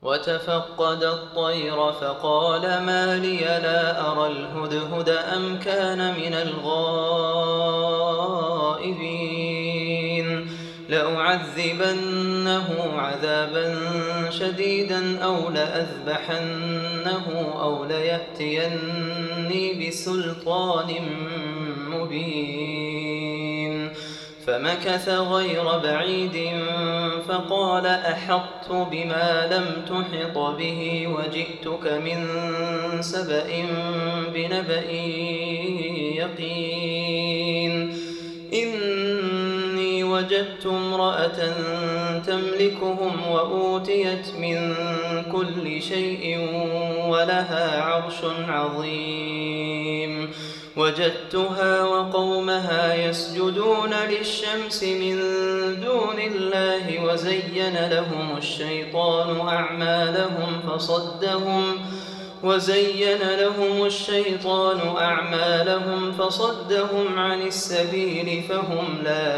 وتفقد الطير فقال ما لي لا أرى الهدهد أم كان من الغائبين لأعذبنه عذابا شديدا أو لأذبحنه أو ليأتيني بسلطان مبين فمكث غير بعيد فقال أحطت بما لم تحط به وجئتك من سبأ بنبأ يقين إني وجدت امرأة تملكهم وأوتيت من كل شيء ولها عرش عظيم وجدتها وقومها يسجدون للشمس من دون الله وزين لهم الشيطان أعمالهم فصدهم عن السبيل فهم لا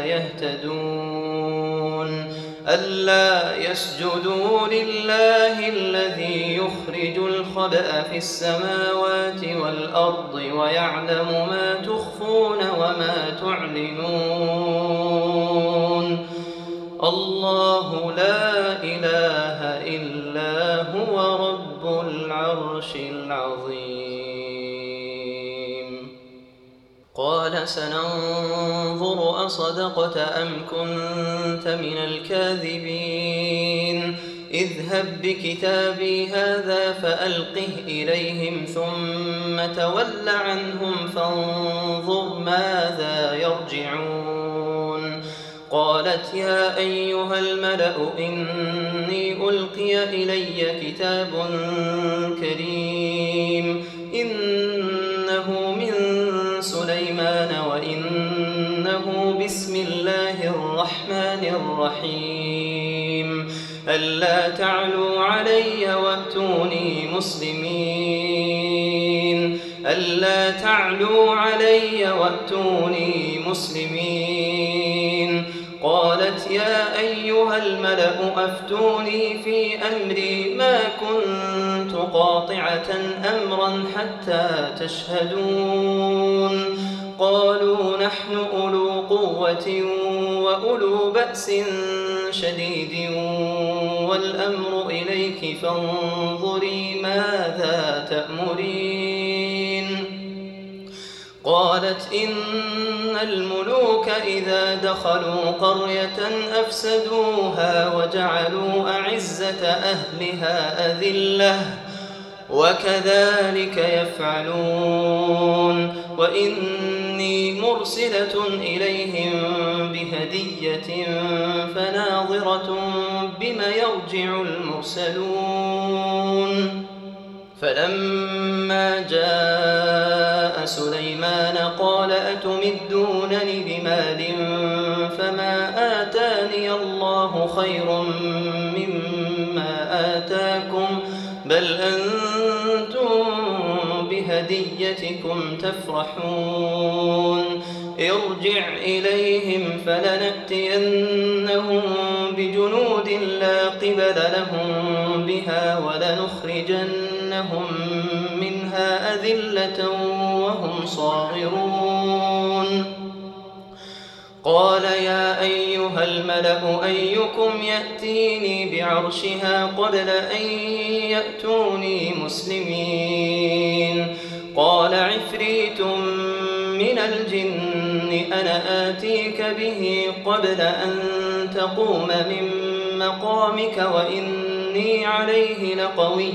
يهتدون ألا يسجدوا لله الذي يخرج الخبأ في السماوات والأرض ويعلم ما تخفون وما تعلنون الله لا إله إلا هو رب العرش العظيم قال سننظر أصدقت أم كنت من الكاذبين اذهب بكتابي هذا فألقه إليهم ثم تول عنهم فانظر ماذا يرجعون قالت يا أيها الملأ إني ألقي إلي كتاب كريم إنه من سليمان وإنه بسم الله الرحمن الرحيم ألا تعلوا علي وأتوني مسلمين قالت يا أيها الملأ أفتوني في أمري ما كنت قاطعة أمرا حتى تشهدون قالوا نحن أولو قوة وأولو بأس شديد والأمر إليك فانظري ماذا تأمرين قالت إن الملوك إذا دخلوا قرية أفسدوها وجعلوا أعزة أهلها أذلة وكذلك يفعلون وإني مرسلة إليهم بهدية فناظرة بم يرجع المرسلون فلما جاء سليمان قال أتمدونني بمال فما آتاني الله خير مما آتاكم بل أنتم بهديتكم تفرحون ارجع إليهم فلنأتينهم بجنود لا قبل لهم بها ولنخرجنهم منها أذلة وهم صاغرون قال يا أيها الملأ أيكم يأتيني بعرشها قبل أن يأتوني مسلمين قال عفريت من الجن أنا آتيك به قبل أن تقوم من مقامك وإني عليه لقوي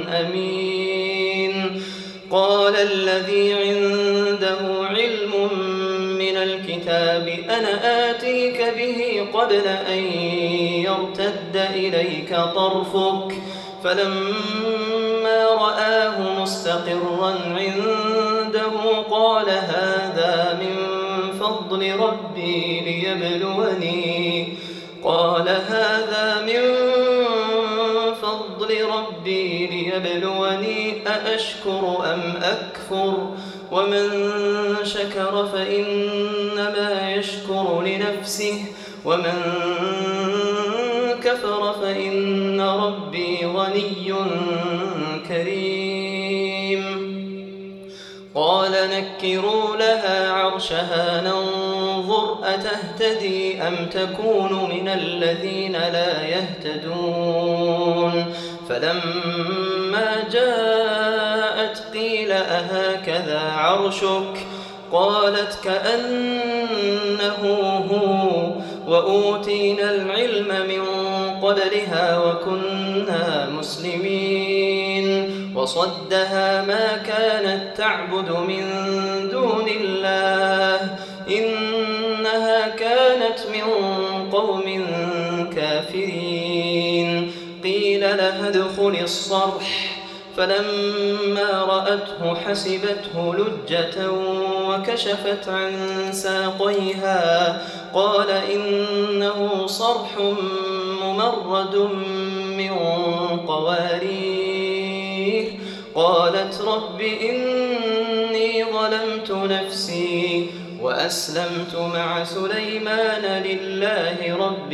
أمين قال الذي عنده علم من الكتاب أنا آتيك به قبل أن يرتد إليك طرفك فلما رآه مستقرا عنده قال هذا من فضل ربي ليبلوني أأشكر أم أكفر ومن شكر فإنما يشكر لنفسه ومن كفر فإن ربي غني ولي كريم. قال نكروا لها عرشها ننظر أتهتدي أم تكون من الذين لا يهتدون. فلما جاءت قيل أهكذا عرشك؟ قالت كأنه هو وأوتينا العلم من قبلها وكنا مسلمين. وصدها ما كانت تعبد من دون الله إنها كانت من قوم كافرين. قيل لها ادخل الصرح فلما رأته حسبته لجة وكشفت عن ساقيها قال إنه صرح ممرد من قوارير. قالت رب إني ظلمت نفسي وأسلمت مع سليمان لله رب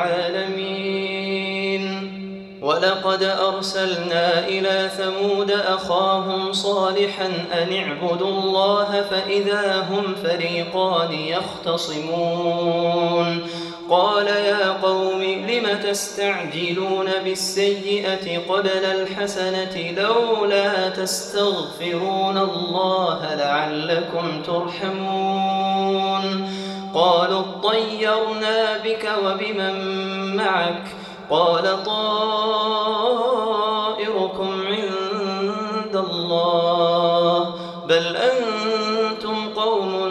العالمين. ولقد أرسلنا إلى ثمود أخاهم صالحا أن اعبدوا الله فإذا هم فريقان يختصمون. قال يا قوم لم تستعجلون بالسيئة قبل الحسنة لولا تستغفرون الله لعلكم ترحمون. قالوا اطيرنا بك وبمن معك قال طائركم عند الله بل أنتم قوم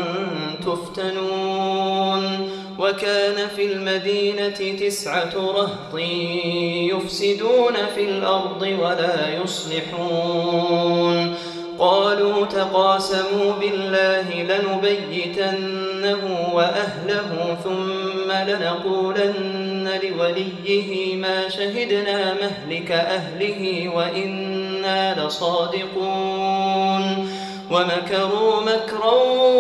تفتنون. وكان في المدينة 9 رهط يفسدون في الأرض ولا يصلحون. قالوا تقاسموا بالله لنبيتنه وأهله ثم لنقولن لوليه ما شهدنا مهلك أهله وإنا لصادقون. ومكروا مكرا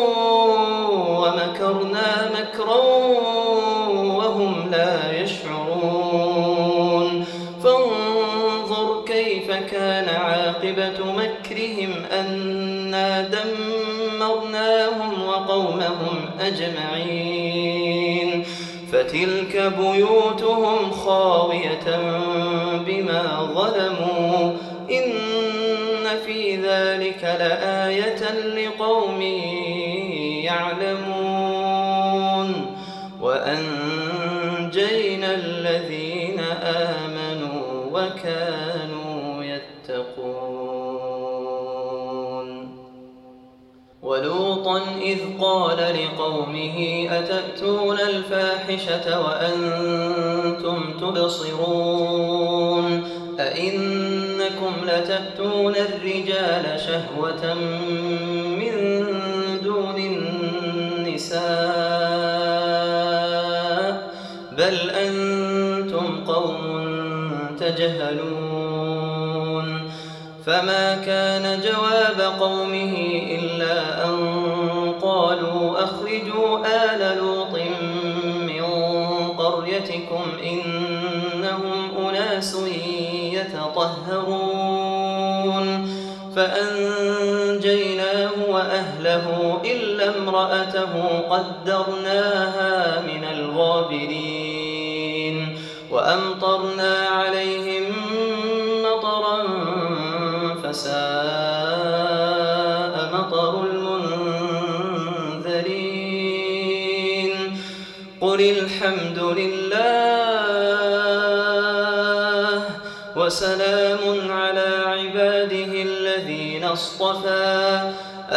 ومكرنا مكرا وهم لا يشعرون. فانظر كيف كان عاقبة مكرهم أنا دمرناهم وقومهم أجمعين. فتلك بيوتهم خاوية بما ظلموا إن في ذلك لآية لقوم يعلمون. وأنجينا الذين آمنوا وكانوا يتقون. ولوطا إذ قال لقومه أتأتون الفاحشة وأنتم تبصرون أئنكم لتأتون الرجال شهوة من دون النساء بل أنتم قوم تجهلون. فما كان جواب قومه إلا أن قالوا أخرجوا آل لوط من قريتكم إنهم أناس يتطهرون. فأنجيناه وأهله إلا امرأته قدرناها من الغابرين. وأمطرنا عليهم مطرا فساء مطر المنذرين. قل الحمد لله وسلام على عباده الذين اصطفى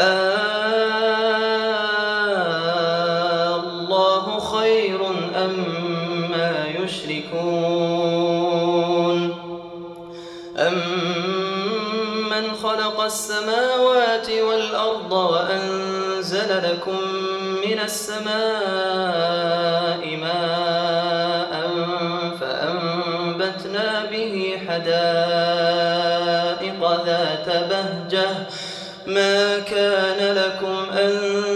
الله خير أما يشركون. أمن خلق السماوات والأرض وأنزل لكم من السماء ماء فأنبتنا به حدائق ذات بهجة ما كان لكم أن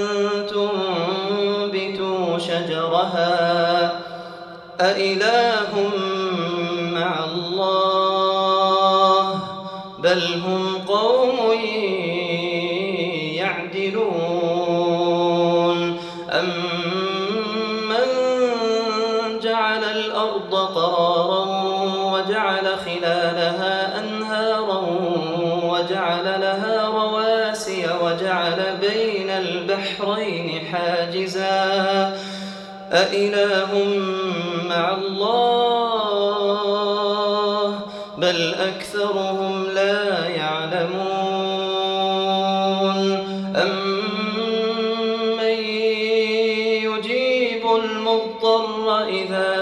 تنبتوا شجرها أإله مع الله بل هم قوم يعدلون أمن جعل الأرض قرارا وجعل خلالها أنهارا وجعل لها رواسي وجعل بين البحرين حاجزا أإله مع الله بل أكثرهم لا يعلمون أمن يجيب المضطر إذا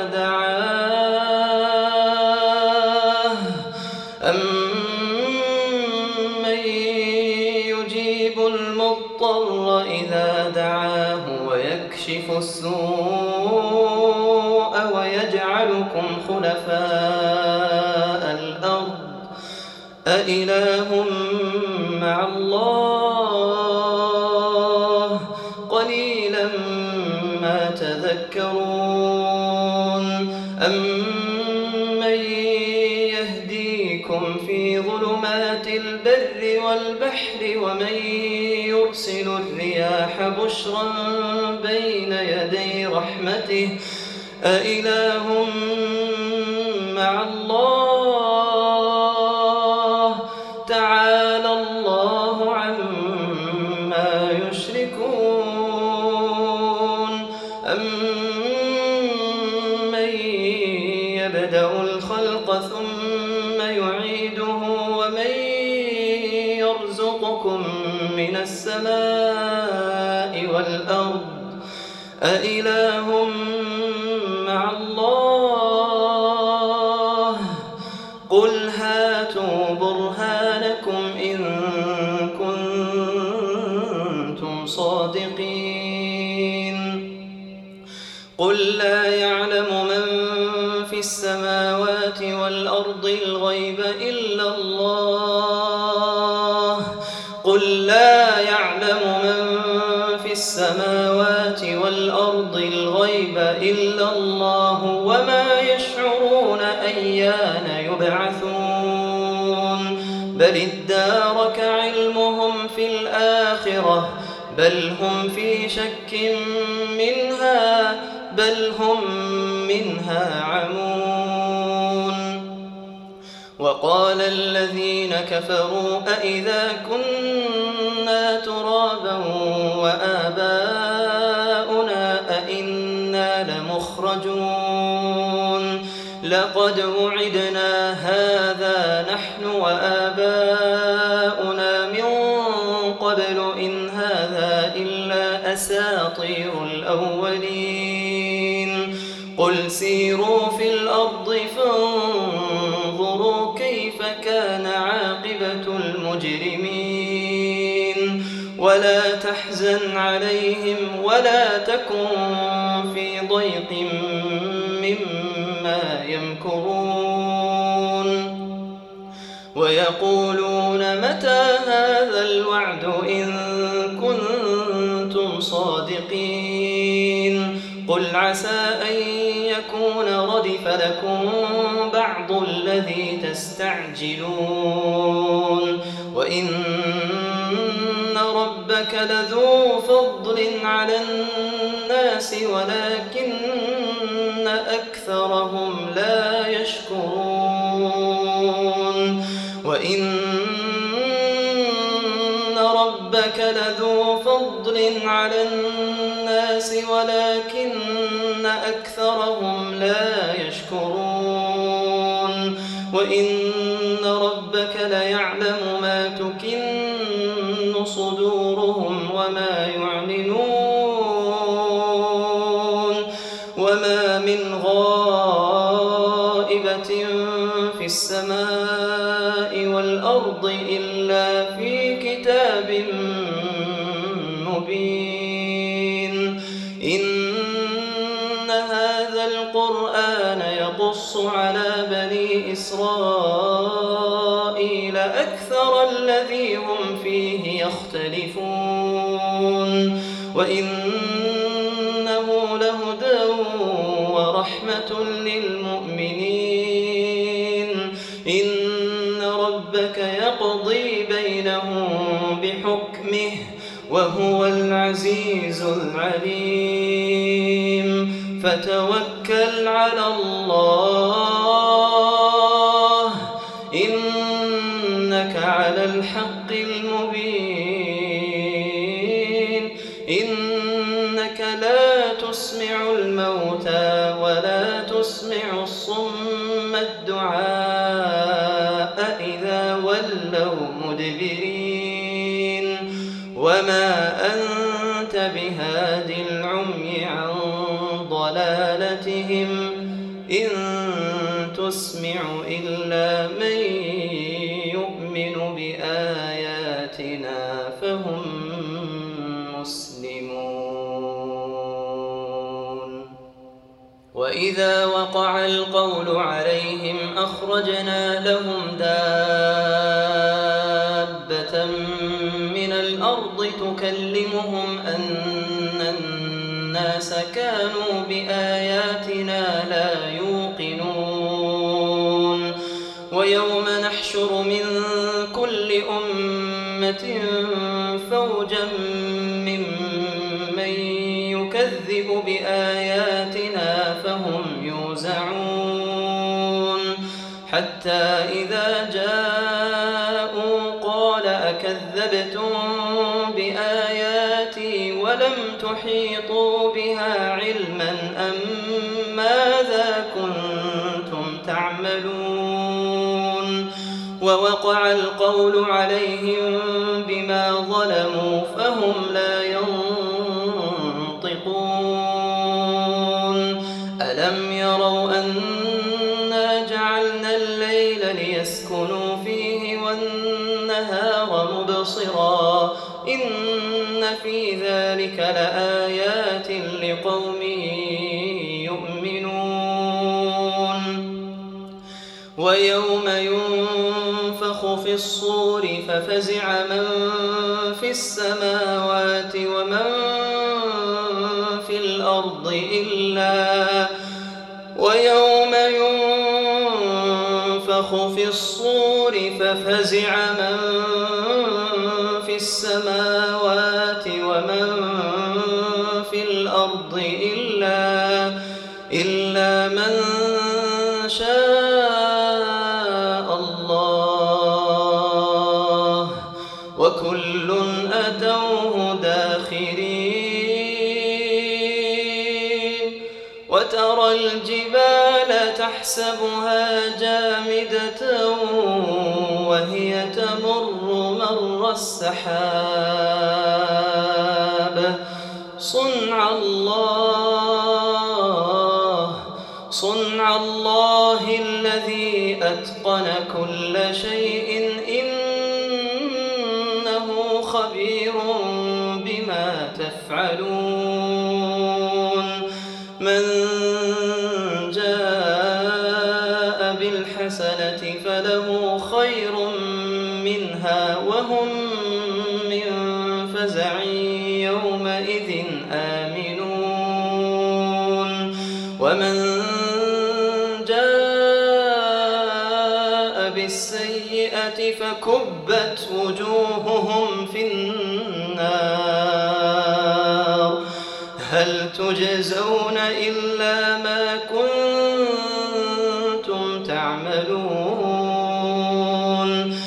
دعاه ويكشف السوء ويجعلكم خلفاء الأرض أإله مع الله قليلا ما تذكرون أمن يهديكم في ظلمات البر والبحر ومن يرسل الرياح بشرا بين يدي رحمته أإله مع الله تعالى الله عما يشركون أمن يبدأ الخلق ثم يعيده ومن يرزقكم من السماء والأرض أإله مع الله قل هاتوا برهانكم إن كنتم صادقين قل لا يعلم من في السماوات والأرض الغيب إلا الله قل لا يعلم من في السماوات والأرض الغيب إلا الله وما يشعرون أيان يبعثون بل ادارك علمهم في الآخرة بل هم في شك منها بل هم منها عمون وقال الذين كفروا أإذا كنا ترابا وآباؤنا أإنا لمخرجون لقد وعدنا هذا نحن وآباؤنا من قبل إن هذا إلا أساطير الأولين قل سيروا في الأرض فانظروا كيف كان عاقبة المجرمين ولا تحزن عليهم ولا تكن في ضيق مما يمكرون ويقولون متى هذا الوعد إن كنتم صادقين قل عسى أن يكون ردف لكم بعض الذي تستعجلون وإن ربك لذو فضل على الناس ولكن أكثرهم لا يشكرون وإن ربك لذو فضل على الناس ولكن أكثرهم لا يشكرون وإن ربك ليعلم ما تكن صدورهم وما يعلنون وما من غائبة في السماء والأرض إلا في كتاب مبين إن هذا القرآن يقص على بني إسرائيل أكثر الذي هم فيه يختلفون وإنه لهدى ورحمة للمؤمنين إن ربك ربك يقضي بينهم بحكمه وهو العزيز العليم فتوكل على الله إنك على الحق المبين إنك لا تسمع الموتى ولا تسمع الصم الدعاء إذا ولوا مدبرين وما أنت بهاد العمي عن ضلالتهم إن تسمع إلا من يؤمن بآياتنا فهم مسلمون وإذا وقع القول عليهم أخرجنا لهم دابة من الأرض تكلمهم أن الناس كانوا بآياتنا لا يوقنون ويوم نحشر من كل أمة فوجا ممن يكذب بآياتنا فهم يوزعون حتى إذا جاءوا قال أكذبتم بآياتي ولم تحيطوا بها علما أم ماذا كنتم تعملون ووقع القول عليهم بما ظلموا فهم لا ينطقون ألم يروا أنا جعلنا الليل ليسكنوا فيه والنهار مبصرا إن في ذلك لآيات لقوم يؤمنون ويوم ينفخ في الصور ففزع من في السماوات ومن في الأرض ويوم ينفخ في الصور ففزع من في السماوات ومن في الأرض إلا من شاء الله وكل أتوه داخرين وترى الجبال تحسبها جامدة وهي تمر مر السحاب صنع الله الذي أتقن كل شيء إنه خبير بما تفعلون من جاء بالحسنة فله خير منها وهم من فزع يومئذ آمنون ومن جاء بالسيئة فكبت وجوههم في النار هل تجزون إلا ما كنتم تعملون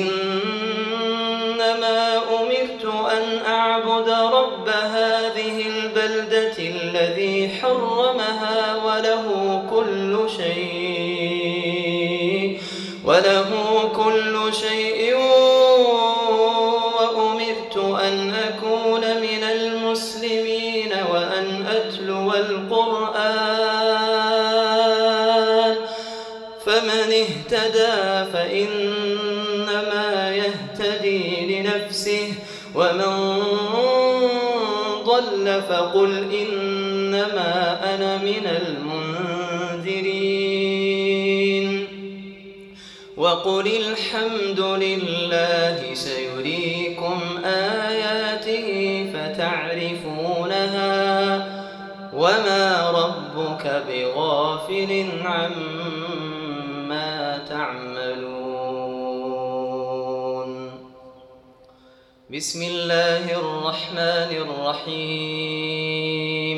إنما أمرت أن أعبد رب هذه البلدة الذي حرمها وله كل شيء وأمرت أن أكون من المسلمين وأن أتلو القرآن فمن اهتدى فإنما يهتدي لنفسه ومن ضل فقل إنما أنا من المنذرين وقل الحمد لله سيريكم آياته فتعرفونها وما ربك بغافل عما تعملون بسم الله الرحمن الرحيم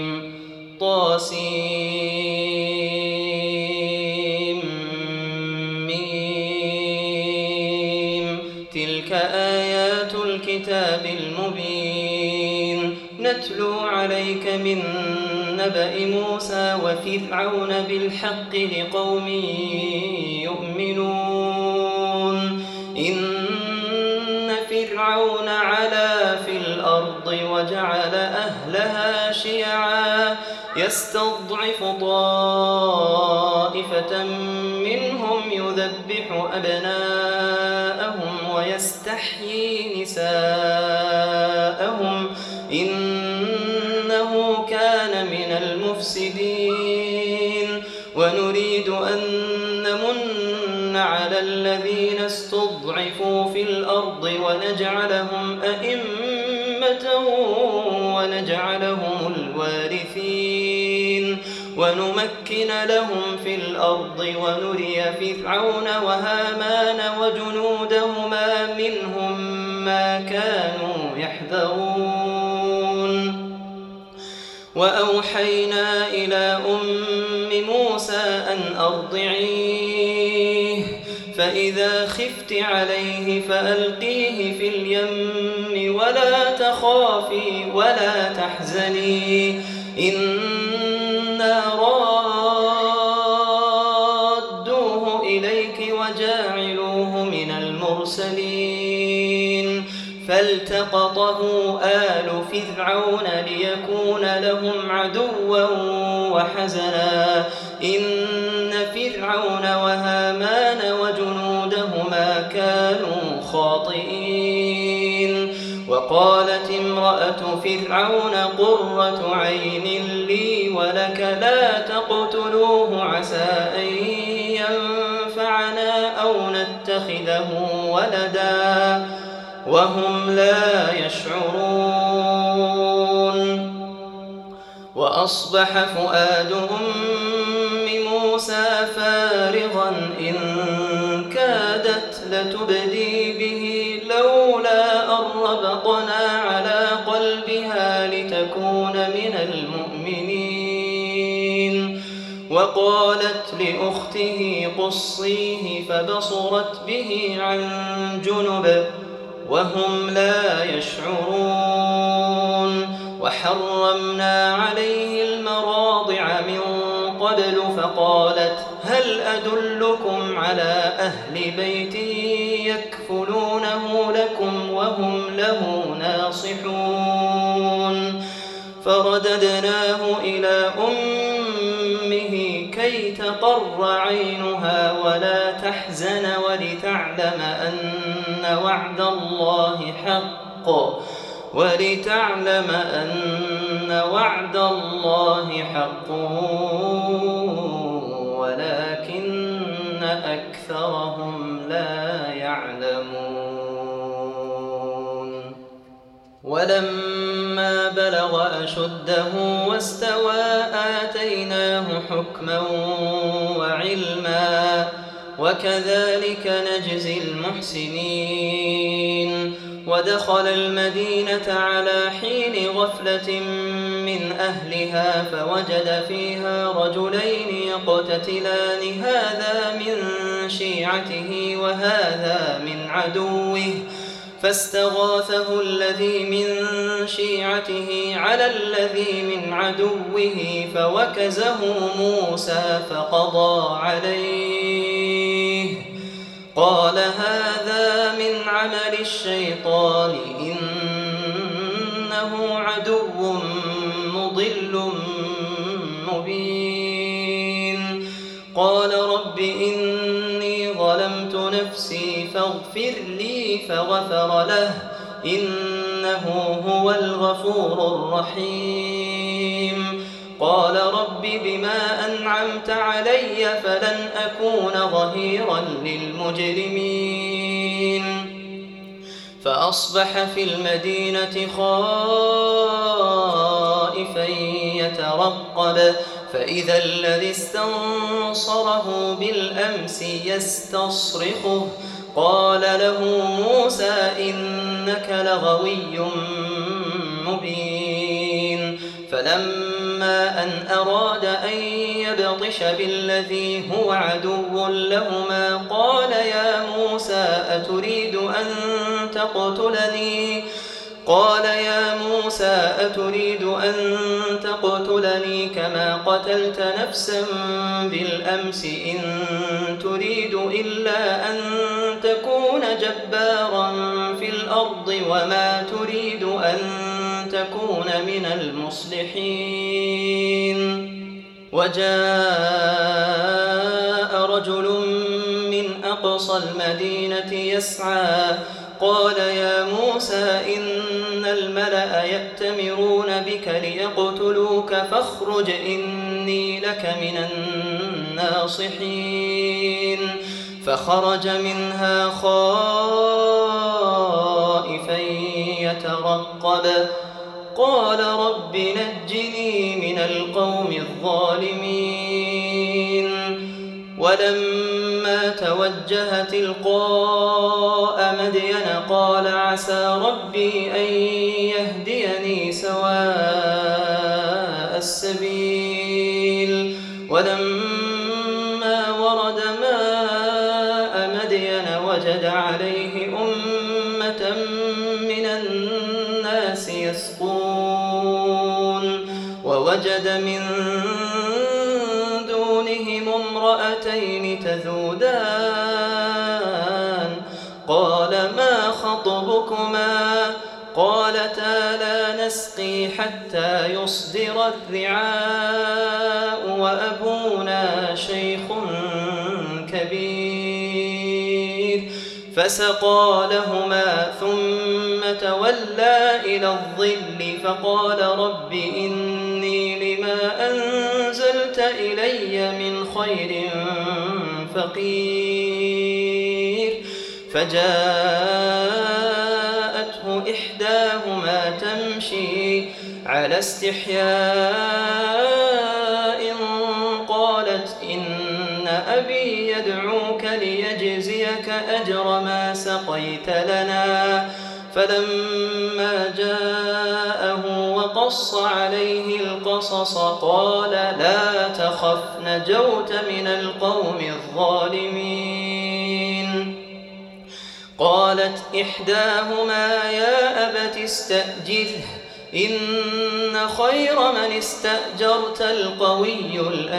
طاسيم تلك آيات الكتاب المبين نتلو عليك من نبأ موسى وفرعون بالحق لقوم يؤمنون إن فرعون علا في الأرض وجعل أهلها شيعا يستضعف طائفة منهم يذبح أبناءهم ويستحيي نساءهم إنه كان من المفسدين ونريد أن نمن على الذين استضعفوا في الأرض ونجعلهم أئمة ونجعلهم الوارثين ونمكن لهم في الأرض ونري فرعون وهامان وجنودهما منهم ما كانوا يحذرون وأوحينا إلى أم موسى أن أرضعيه فإذا خفت عليه فألقيه في اليم ولا تخافي ولا تحزني إنا رادوه إليك وجاعلوه من المرسلين فالتقطه آل فرعون ليكون لهم عدوا وحزنا إن فرعون وهامان وجنودهما كانوا خاطئين وقالت امرأة فرعون قرة عين لي ولك لا تقتلوه عسى أن ينفعنا أو نتخذه ولدا وهم لا يشعرون وأصبح فؤاد أم موسى فارغا إن كادت لتبدي به لولا أن ربطنا على قلبها لتكون من المؤمنين وقالت لأخته قصيه فبصرت به عن جنب وهم لا يشعرون وحرمنا عليه المراضع من قبل فقالت هل أدلكم على أهل بيت يكفلونه لكم وهم له ناصحون فرددناه إلى أمه كي تقر عينها ولا تحزن ولتعلم أن وعد الله حق ولكن أكثرهم لا يعلمون ولما بلغ أشده واستوى آتيناه حكما وعلما وكذلك نجزي المحسنين ودخل المدينة على حين غفلة من أهلها فوجد فيها رجلين يقتتلان هذا من شيعته وهذا من عدوه فاستغاثه الذي من شيعته على الذي من عدوه فوكزه موسى فقضى عليه قال هذا من عمل الشيطان إنه عدو مضل مبين قال رب إني ظلمت نفسي فاغفر لي فغفر له إنه هو الغفور الرحيم قال رب بما أنعمت علي فلن أكون ظهيرا للمجرمين فأصبح في المدينة خائفا يترقب فإذا الذي استنصره بالأمس يستصرخه قال له موسى إنك لغوي مبين. فلما أن أراد أن يبطش بالذي هو عدو لهما قال يا موسى أتريد أن تقتلني كما قتلت نفسا بالأمس إن تريد إلا أن تكون جبارا في الأرض وما تريد أن تكون من المصلحين. وجاء رجل من أقصى المدينة يسعى قال يا موسى إن الملأ يأتمرون بك ليقتلوك فاخرج إني لك من الناصحين. فخرج منها خائفا يترقب قال رب نجني من القوم الظالمين. ولما توجه تلقاء مدين قال عسى ربي أن يهديني سواء السبيل. ولما ورد ماء مدين وجد عليه أمة من الناس يسقون ووجد من دونهم امرأتين تذودان قال ما خطبكما قالتا لا نسقي حتى يصدر الرعاء وأبونا شيخ كبير. فسقى لهما ثم تولى إلى الظل فقال رب إني لما أنزلت إلي من خير فقير. فجاءته إحداهما تمشي على استحياء قالت إن أبي يدعوك ليجزيك أجر ما سقيت لنا. فلما جاءه وقص عليه القصص قال لا تخف نجوت من القوم الظالمين. قالت إحداهما يا أبت استأجره إن خير من استأجرت القوي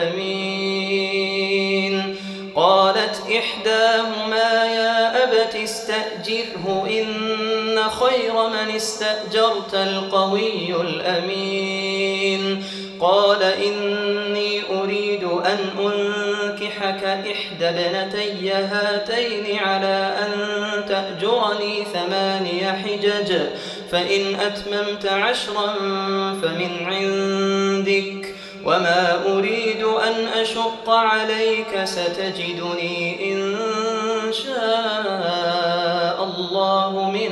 الأمين. قالت إحداهما يا أبت استأجره إن خير من استأجرت القوي الأمين. قال إني أريد أن أنكحك إحدى ابنتي هاتين على أن تأجرني 8 حجج فإن أتممت 10 فمن عندك وما أريد أن أشق عليك ستجدني إن شاء الله من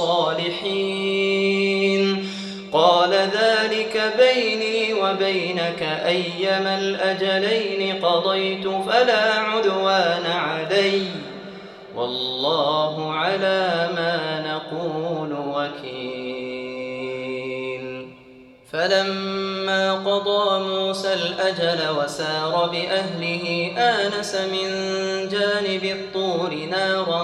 الصالحين. قال ذلك بيني وبينك أيما الأجلين قضيت فلا عدوان علي والله على ما نقول وكيل. فلما قضى موسى الأجل وسار بأهله آنس من جانب الطور نارا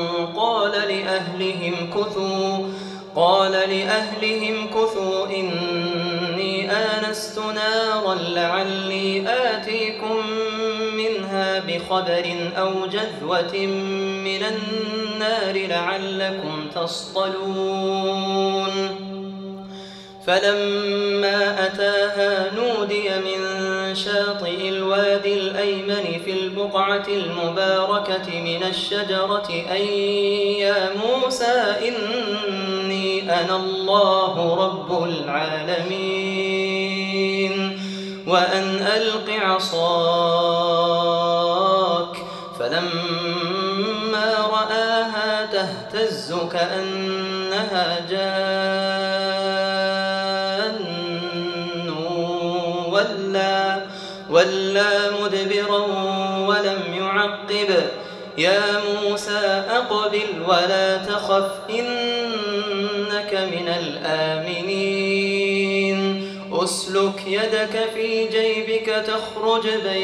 قال لأهلهم كثوا إني آنست نارا لعلي آتيكم منها بخبر أو جذوة من النار لعلكم تصطلون. فلما أتاها نودي من شاطئ الوادي الأيمن في البقعة المباركة من الشجرة أن يا موسى إني أنا الله رب العالمين وأن ألق عصاك. فلما رآها تهتز كأنها جان ولا مدبرا ولم يعقب. يا موسى أقبل ولا تخف إنك من الآمنين أسلك يدك في جيبك تخرج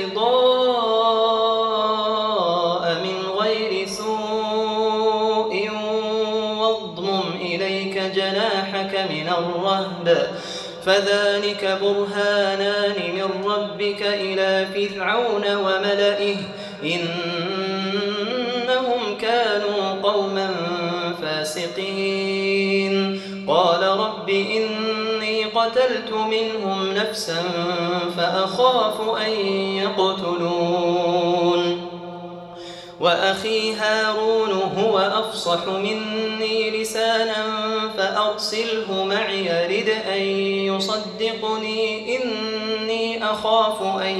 بيضاء من غير سوء واضمم إليك جناحك من الرهب فذلك برهانان من ربك إلى فرعون وملئه إنهم كانوا قوما فاسقين قال رب إني قتلت منهم نفسا فأخاف أن يقتلون وأخي هارون هو أفصح مني لسانا فأرسله معي يرد أن يصدقني إني أخاف أن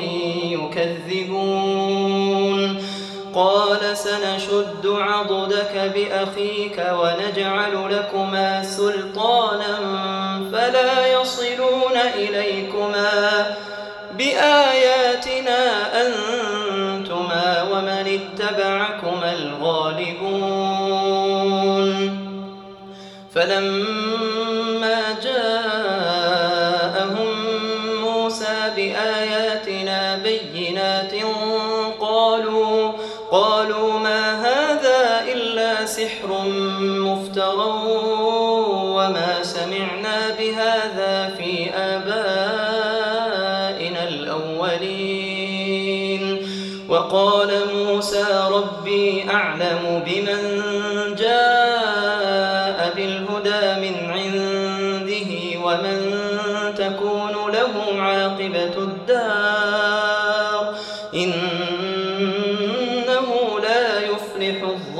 يكذبون قال سنشد عضدك بأخيك ونجعل لكما سلطانا فلا يصلون إليكما بآياتنا أنتما ومن اتبعكما الغالبون فلما جاءهم موسى بآياتنا بينات قالوا ما هذا إلا سحر مفترى وما سمعنا بهذا في آبائنا الأولين وقال موسى ربي أعلم بمن جاء بالهدى من عنده ومن تكون له عاقبة الدار إنه لا يفلح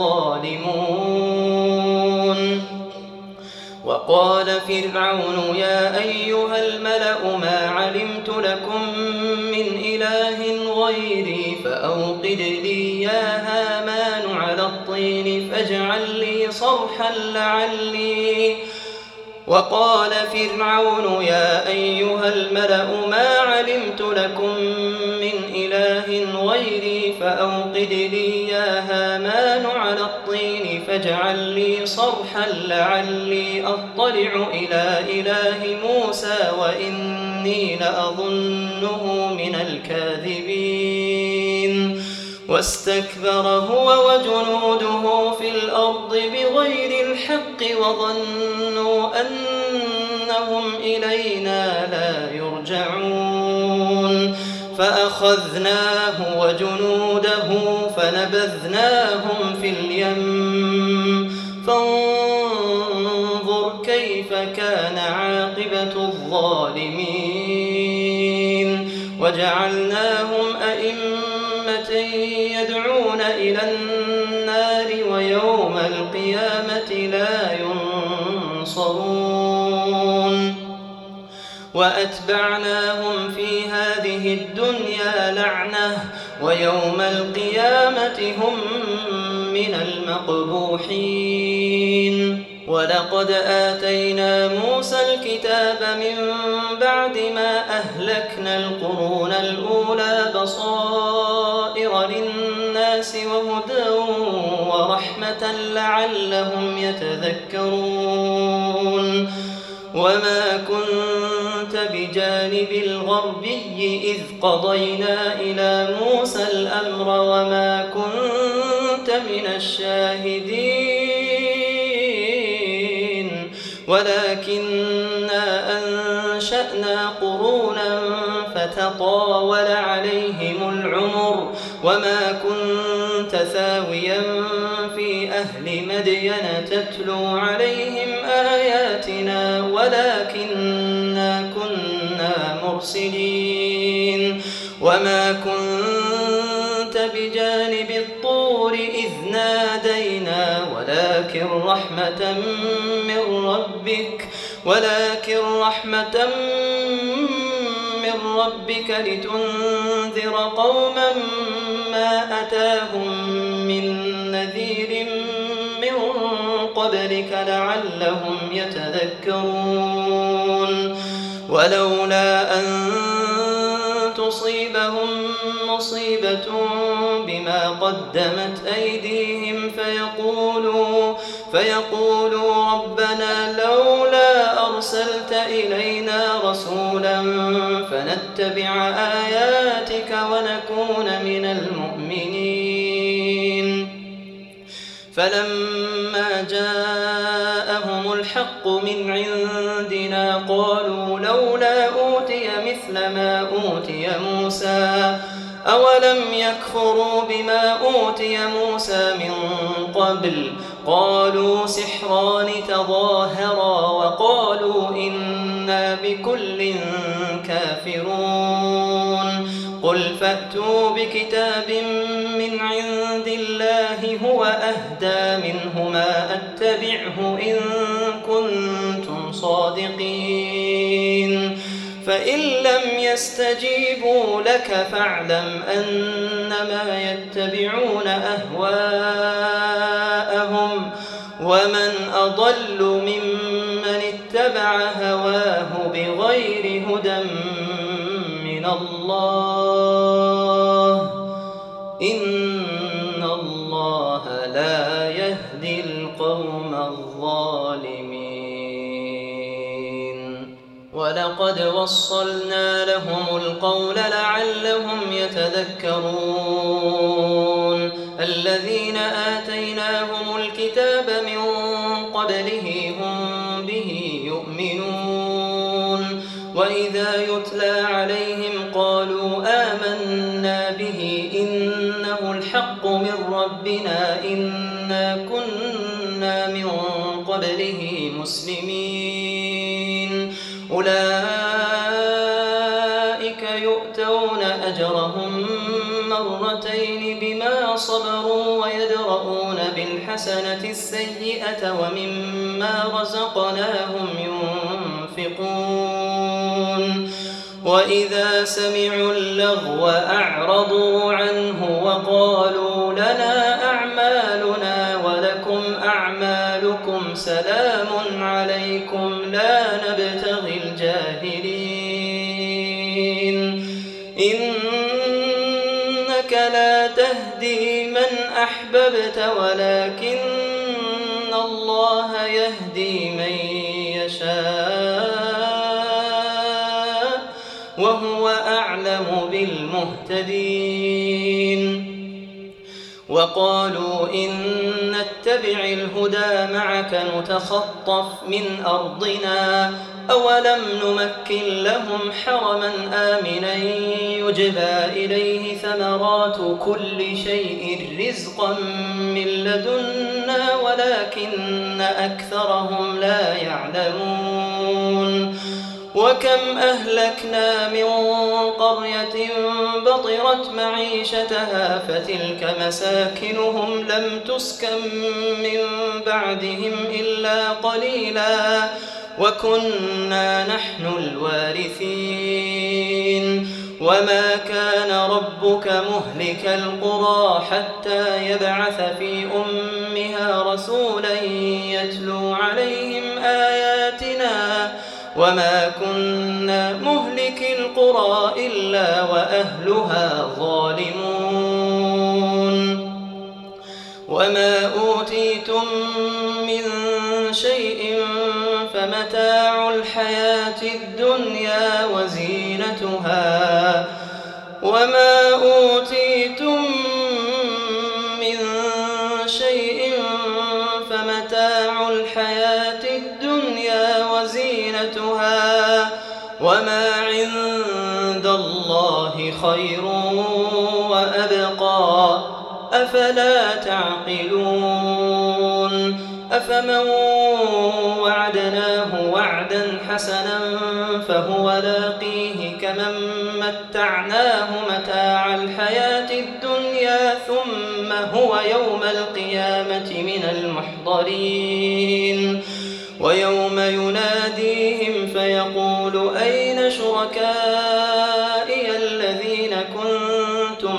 الظالمون وقال فرعون يا أيها الملأ ما علمت لكم من إله غيري فأوقد لي يا هامان على الطين فاجعل لي صرحا لعلي وقال فرعون يا أيها الملأ ما علمت لكم من إله غيري فأوقد لي يا هامان على الطين فاجعل لي صرحا لعلي أطلع إلى إله موسى وإني لأظنه من الكاذبين واستكبر هو وجنوده في الأرض بغير الحق وظنوا أنهم إلينا لا يرجعون فأخذناه وجنوده فنبذناهم في اليم فانظر كيف كان عاقبة الظالمين وجعلناهم أئمة يدعون إلى النار ويوم القيامة لا ينصرون وأتبعناهم في هذه الدنيا لعنة ويوم القيامة هم من المقبوحين ولقد آتينا موسى الكتاب من بعد ما أهلكنا القرون الأولى بصائر للناس وهدى ورحمة لعلهم يتذكرون وما كنت بجانب الغربي إذ قضينا إلى موسى الأمر وما كنت من الشاهدين ولكننا أنشأنا قرونا فتطاول عليهم العمر وما كنت ثاويا في أهل مدين تتلو عليهم آياتنا ولكننا كنا مرسلين وما كنت بجانب الطور إذ نادينا ولكن رحمة من ربك لتنذر قوما ما أتاهم من نذير من قبلك لعلهم يتذكرون ولولا أن تصيبهم مصيبة بما قدمت أيديهم فيقولوا ربنا لولا أرسلت إلينا رسولا فنتبع آياتك ونكون من المؤمنين. فلما جاءهم الحق من عندنا قالوا لولا أوتي مثل ما أوتي موسى أولم يكفروا بما أوتي موسى من قبل قالوا سحران تظاهرا وقالوا إنا بكل كافرون. قل فأتوا بكتاب من عند الله هو أهدى منهما أتبعه إن كنتم صادقين. فإن لم يستجيبوا لك فاعلم أنما يتبعون أهواءهم ومن أضل ممن اتبع هواه بغير هدى من الله إن الله لا يهدي القوم الظالمين. ولقد وصلنا لهم القول لعلهم يتذكرون. الذين آتيناهم الكتاب من قبله هم به يؤمنون وإذا يتلى عليهم قالوا آمنا به إنه الحق من ربنا إنا كنا من قبله مسلمين. أولئك يؤتون أجرهم مرتين بما صبروا ويدرؤون بالحسنة السيئة ومما رزقناهم ينفقون. وإذا سمعوا اللغو أعرضوا عنه وقالوا لنا أعمالنا ولكم أعمالكم سلام عليكم لا نبتغي الجاهلين. إنك لا تهدي من أحببت ولكن الله يهدي من يشاء وهو أعلم بالمهتدين. وقالوا إن نتبع الهدى معك نتخطف من أرضنا أولم نمكن لهم حرما آمنا يجبى إليه ثمرات كل شيء رزقا من لدنا ولكن أكثرهم لا يعلمون. وكم أهلكنا من قرية بطرت معيشتها فتلك مساكنهم لم تسكن من بعدهم إلا قليلا وكنا نحن الوارثين. وما كان ربك مهلك القرى حتى يبعث في أمها رسولا يتلو عليهم آياتنا وما كنا مهلك القرى إلا وأهلها ظالمون. وما أوتيتم من شيء فمتاع الحياة الدنيا وزينتها وما أوتيتم من شيء فمتاع الحياة الدنيا وزينتها وما عند الله خير وأبقى أفلا تعقلون. أفمن وعدناه وعدا حسنا فهو لاقيه كمن متعناه متاع الحياة الدنيا ثم هو يوم القيامة من المحضرين. ويوم يناديهم فيقول أين شركائي الذين كنتم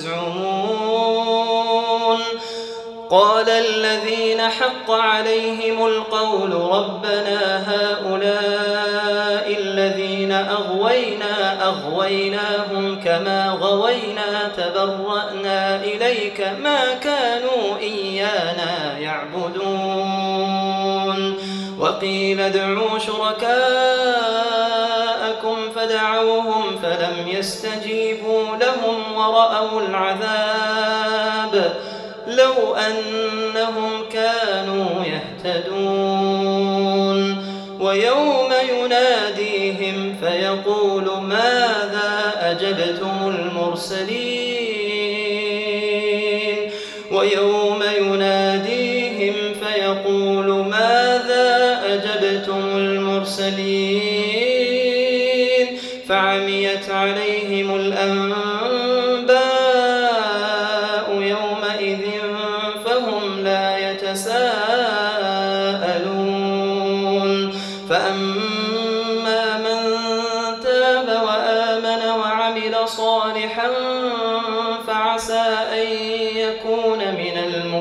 تزعمون قال الذين حق عليهم القول ربنا هؤلاء الذين أغويناهم كما غوينا تبرأنا إليك ما كانوا إيانا يعبدون وقيل ادعوا شركاءكم فدعوهم فلم يستجيبوا لهم ورأوا العذاب لو أنهم كانوا يهتدون ويوم يناديهم فيقول ماذا أجبتم المرسلين ويوم يناديهم فيقول ماذا أجبتم المرسلين فعميت عليهم الأنباء يومئذ فهم لا يتساءلون فأما من تاب وآمن وعمل صالحا فعسى أن يكون من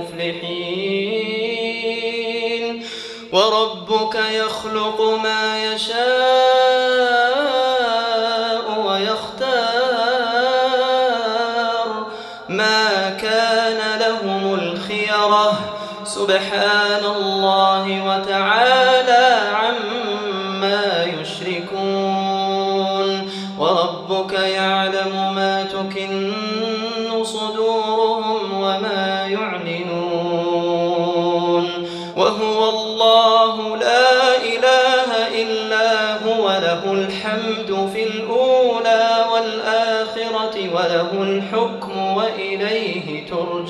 المفلحين وربك يخلق ما يشاء ويختار ما كان لهم الخيرة سبحان الله وتعالى عما يشركون وربك يعلم ما تكن صدورهم وما يعلنون وهو الله لا إله إلا هو له الحمد في الأولى والآخرة وله الحكم وإليه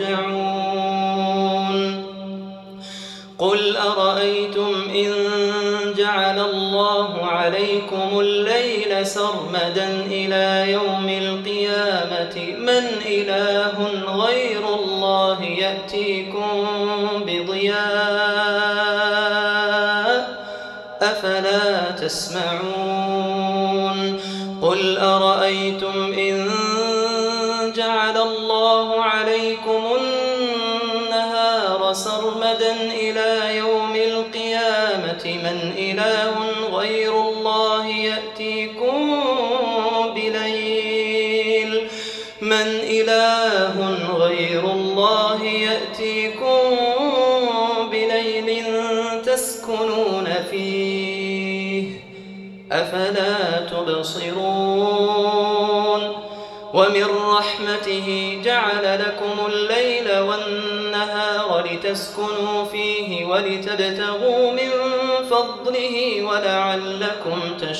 ترجعون قل أرأيتم إن جعل الله عليكم الليل سرمدا إلى يوم القيامة من إله غير الله يأتيكم بضياء أفلا تسمعون قل أرأيتم إن جعل الله عليكم النهار سرمدا إلى يوم القيامة من إله غير الله يأتيكم بليل من إله غير الله يأتيكم بليل تسكنون فيه أفلا تبصرون ومن رحمته جعل لكم الليل والنهار لتسكنوا فيه ولتبتغوا من فضله ولعلكم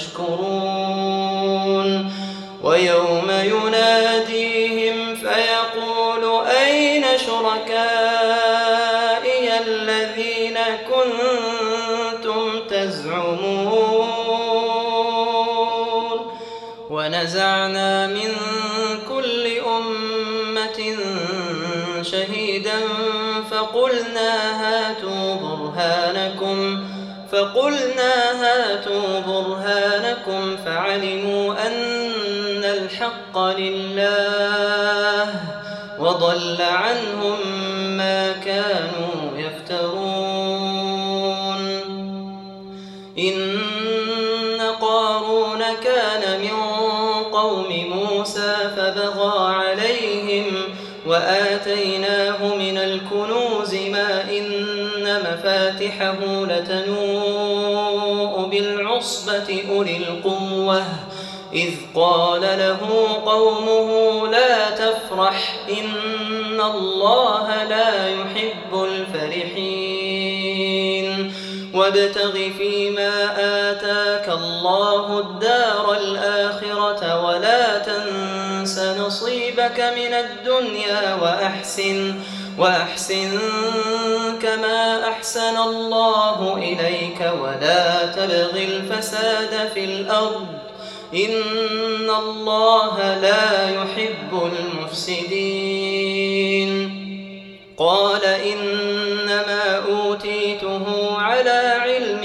تشكرون ويوم يناديهم فيقول أين شركائي الذين كنتم تزعمون ونزعنا من كل أمة شهيدا فقلنا هاتوا برهانكم فعلموا أن الحق لله وضل عنهم ما كانوا يفترون إن قارون كان من قوم موسى فبغى عليهم وآتيناه من الكنوز ما إن مفاتحه لتنوء بالعصبة أولي القوة إذ قال له قومه لا تفرح إن الله لا يحب الفرحين وابتغ فيما آتاك الله الدار الآخرة ولا تنس نصيبك من الدنيا وأحسن كما أحسن الله إليك ولا تبغ الفساد في الأرض إن الله لا يحب المفسدين قال إنما أوتيته على علم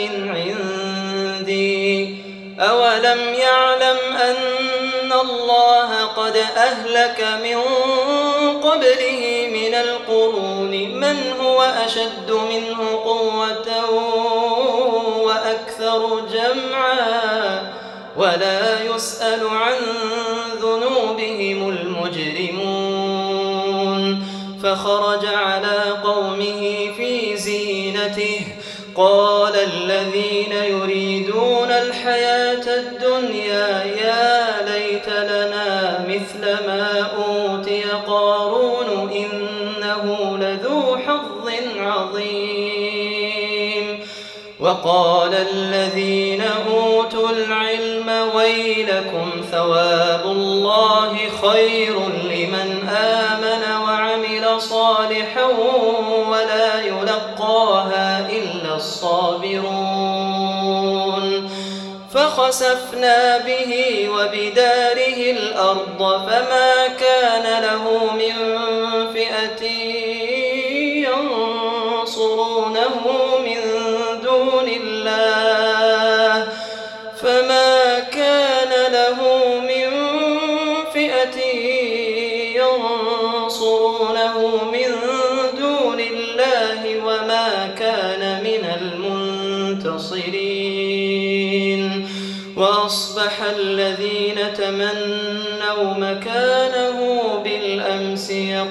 عندي أولم يعلم أن الله قد أهلك من قبله من القرون من هو أشد منه قوة وأكثر جمعا ولا يسأل عن ذنوبهم المجرمون فخرج على قومه في زينته قال الذين يريدون الحياة الدنيا يا ليت لنا مثل ما أوتي قارون إنه لذو حظ عظيم وقال الذين أوتوا العلم ويلكم ثواب الله خير لمن آمن وعمل صالحا ولا يلقاها إلا الصابرون فخسفنا به وبداره الأرض فما كان له من فئة ينصرونه من دون الله وما كان من المنتصرين وأصبح الذين تمنوا مكانه بالأمس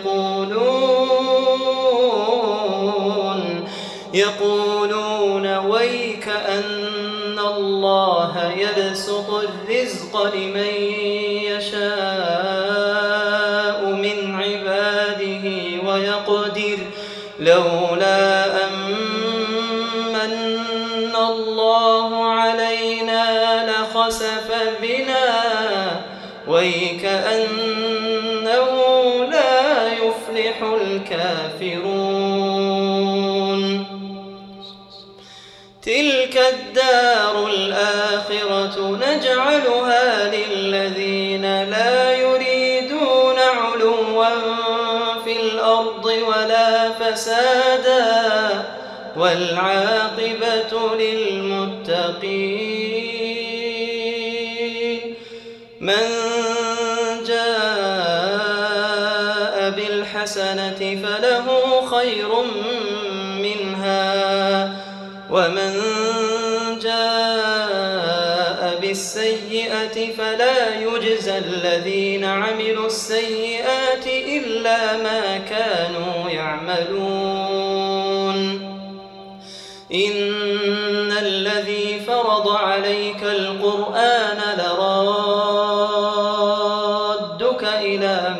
يقولون ويك أن الله يبسط الرزق لمن يشاء من عباده ويقدر لولا أمن الله علينا لخسف بنا ويكأنه لا يفلح الكافرون تلك الدار الآخرة نجعلها للذين لا يريدون علوا في الأرض ولا فسادا والعاقبة للمتقين من جاء بالحسنة فله خير منها ومن جاء بالسيئة فلا يجزى الذين عملوا السيئات إلا ما كانوا يعملون إن الذي فرض عليك القرآن لرادك إلى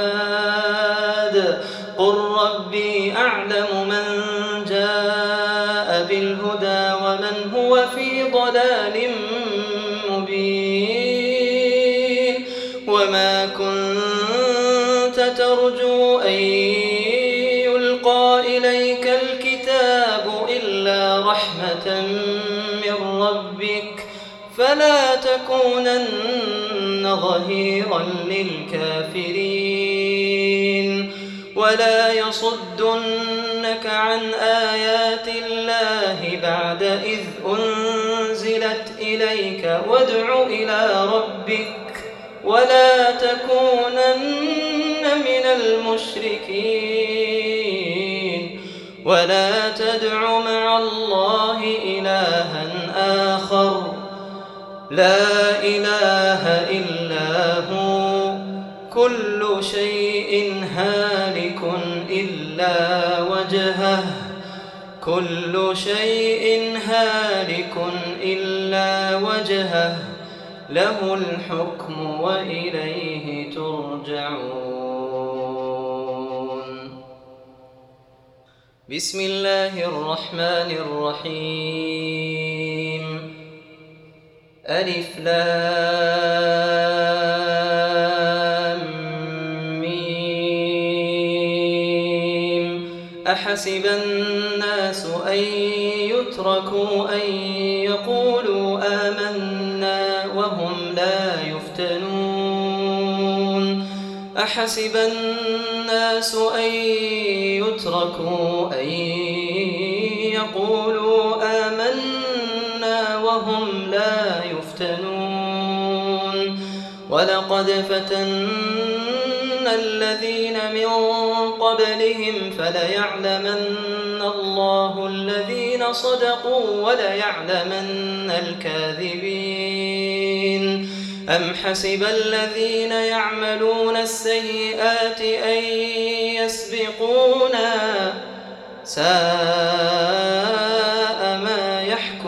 معاد قل ربي أعلم من جاء بالهدى ومن هو في ضلال مبين وما كنت ترجو أن يلقى إليك الكتاب إلا رحمة من ربك فلا تكونن ظهيرا للكافرين ولا يصدنك عن آيات الله بعد إذ أنزلت إليك وادع إلى ربك ولا تكونن من المشركين ولا تدع مع الله إلها آخر لا إله إلا هو كل شيء هالك إلا وجهه كل شيء هالك إلا وجهه له الحكم وإليه ترجعون بسم الله الرحمن الرحيم ألف لام ميم أحسب الناس أن يتركوا أن يقولوا آمنا وهم لا يفتنون أحسب الناس أن يتركوا أن يقولوا آمنا وهم لا يفتنون ولقد فتنا الذين من قبلهم فليعلمن الله الذين صدقوا وليعلمن الكاذبين أم حسب الذين يعملون السيئات أن يسبقونا ساء ما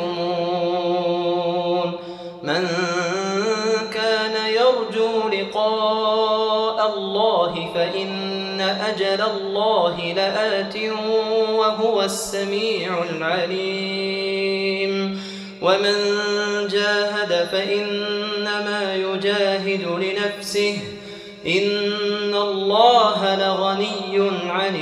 يحكمون من كان يرجو لقاء الله فإن أجل الله لآت وهو السميع العليم ومن جاهد فإنما يجاهد لنفسه إن الله لغني عن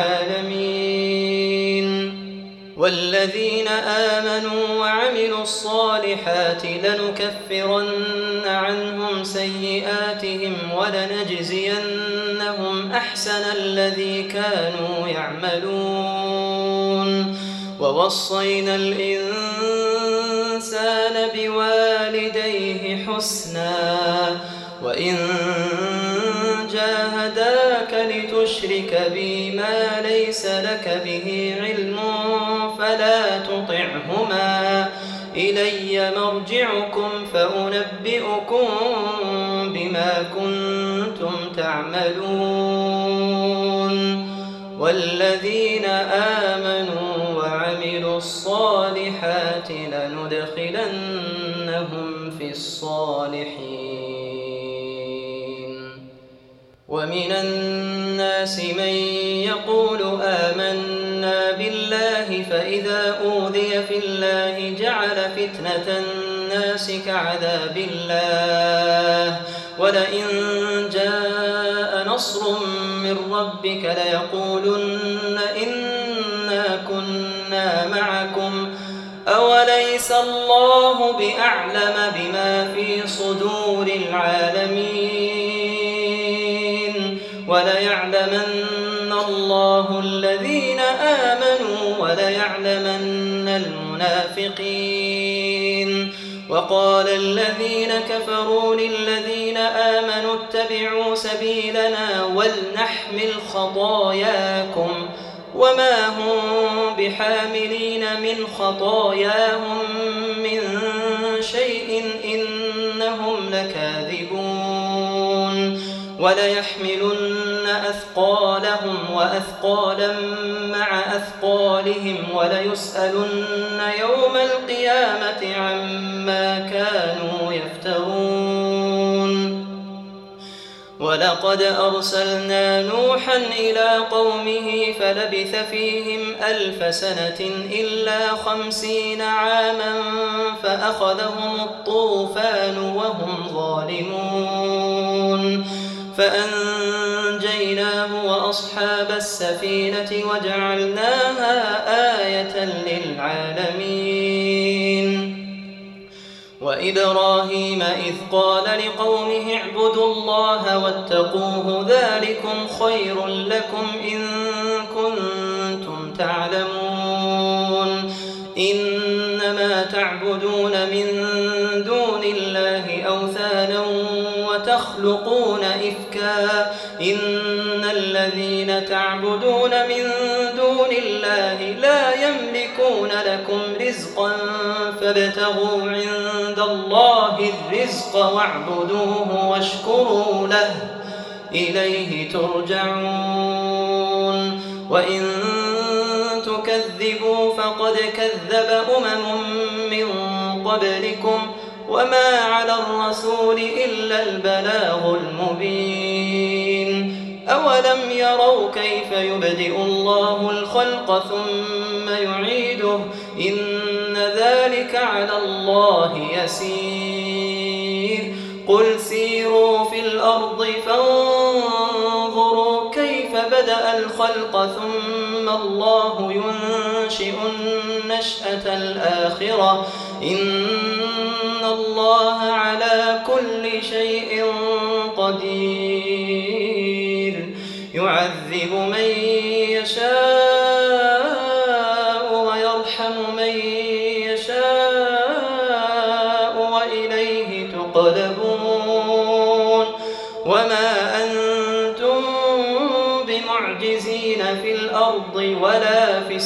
العالمين والذين آمنوا وعملوا الصالحات لنكفرن عنهم سيئاتهم ولنجزينهم أحسن الذي كانوا يعملون ووصينا الإنسان بوالديه حسنا وإن جاهداك لتشرك بي ما ليس لك به علم فلا تطعهما إلي مرجعكم فأنبئكم بما كنتم تعملون والذين آمنوا وعملوا الصالحات لندخلنهم في الصالحين ومن الناس من يقول آمنا بالله فإذا أوذي في الله جعل فتنة الناس كعذاب الله ولئن جاء نصر من ربك ليقولن إنا كنا معكم أوليس الله بأعلم بما في صدور العالمين وليعلمن الله الذين آمنوا وليعلمن المنافقين وقال الذين كفروا للذين آمنوا اتبعوا سبيلنا ولنحمل خطاياكم وما هم بحاملين من خطاياهم من شيء إنهم لكاذبون وليحملن أثقالهم وأثقالا مع أثقالهم وليسألن يوم القيامة عما كانوا يفترون ولقد أرسلنا نوحا إلى قومه فلبث فيهم 1000 سنة إلا 50 عاما فأخذهم الطوفان وهم ظالمون فأنجيناه وأصحاب السفينة وجعلناها آية للعالمين وإبراهيم إذ قال لقومه اعبدوا الله واتقوه ذلكم خير لكم إن كنتم تعلمون إنما تعبدون من دون الله أوثانا وتخلقون إفكا إن الذين تعبدون من دون الله لا يملكون لكم رزقا فابتغوا عند الله الرزق واعبدوه واشكروا له إليه ترجعون وإن تكذبوا فقد كذب من قبلكم وما على الرسول إلا البلاغ المبين أولم يروا كيف يبدئ الله الخلق ثم يعيده إن ذلك على الله يسير قل سيروا في الأرض فانظروا كيف بدأ الخلق ثم الله ينشئ النشأة الآخرة إن الله على كل شيء قدير يعذب من يشاء ويرحم من يشاء وإليه تقلبون وما أنتم بمعجزين في الأرض ولا في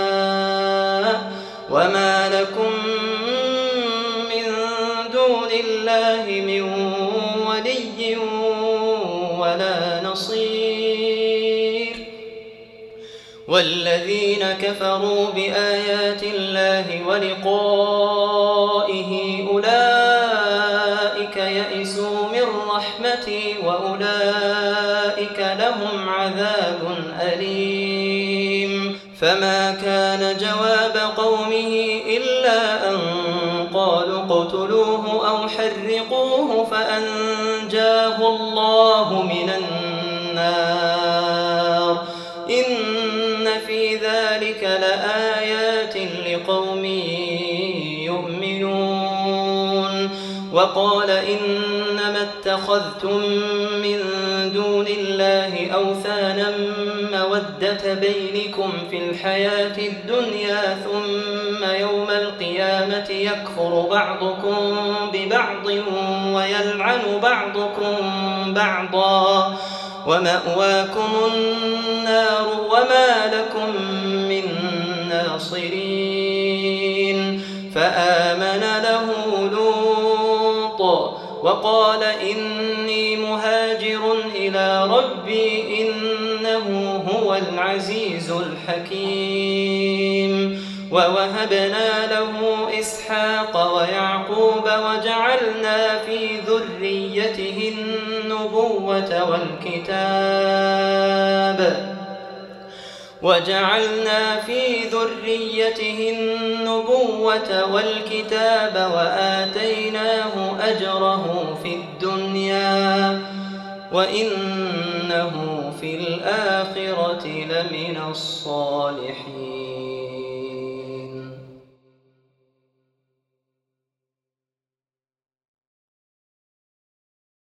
السماء وما لكم من دون الله والذين كفروا بآيات الله ولقائه أولئك يئسوا من رحمتي وأولئك لهم عذاب أليم فما كان جواب قومه إلا أن قالوا اقتلوه أو حرقوه فأنجاه الله من النار إن في ذلك لآيات لقوم يؤمنون وقال إنما اتخذتم من دون الله أوثانا مودة بينكم في الحياة الدنيا ثم يوم القيامة يكفر بعضكم ببعض ويلعن بعضكم بعضا ومأواكم النار وما لكم من ناصرين فآمن له لوط وقال إني مهاجر إلى ربي إنه هو العزيز الحكيم ووهبنا له إسحاق ويعقوب وجعلنا في ذريته النبوة والكتاب وآتيناه أجره في الدنيا وإنه في الآخرة لمن الصالحين.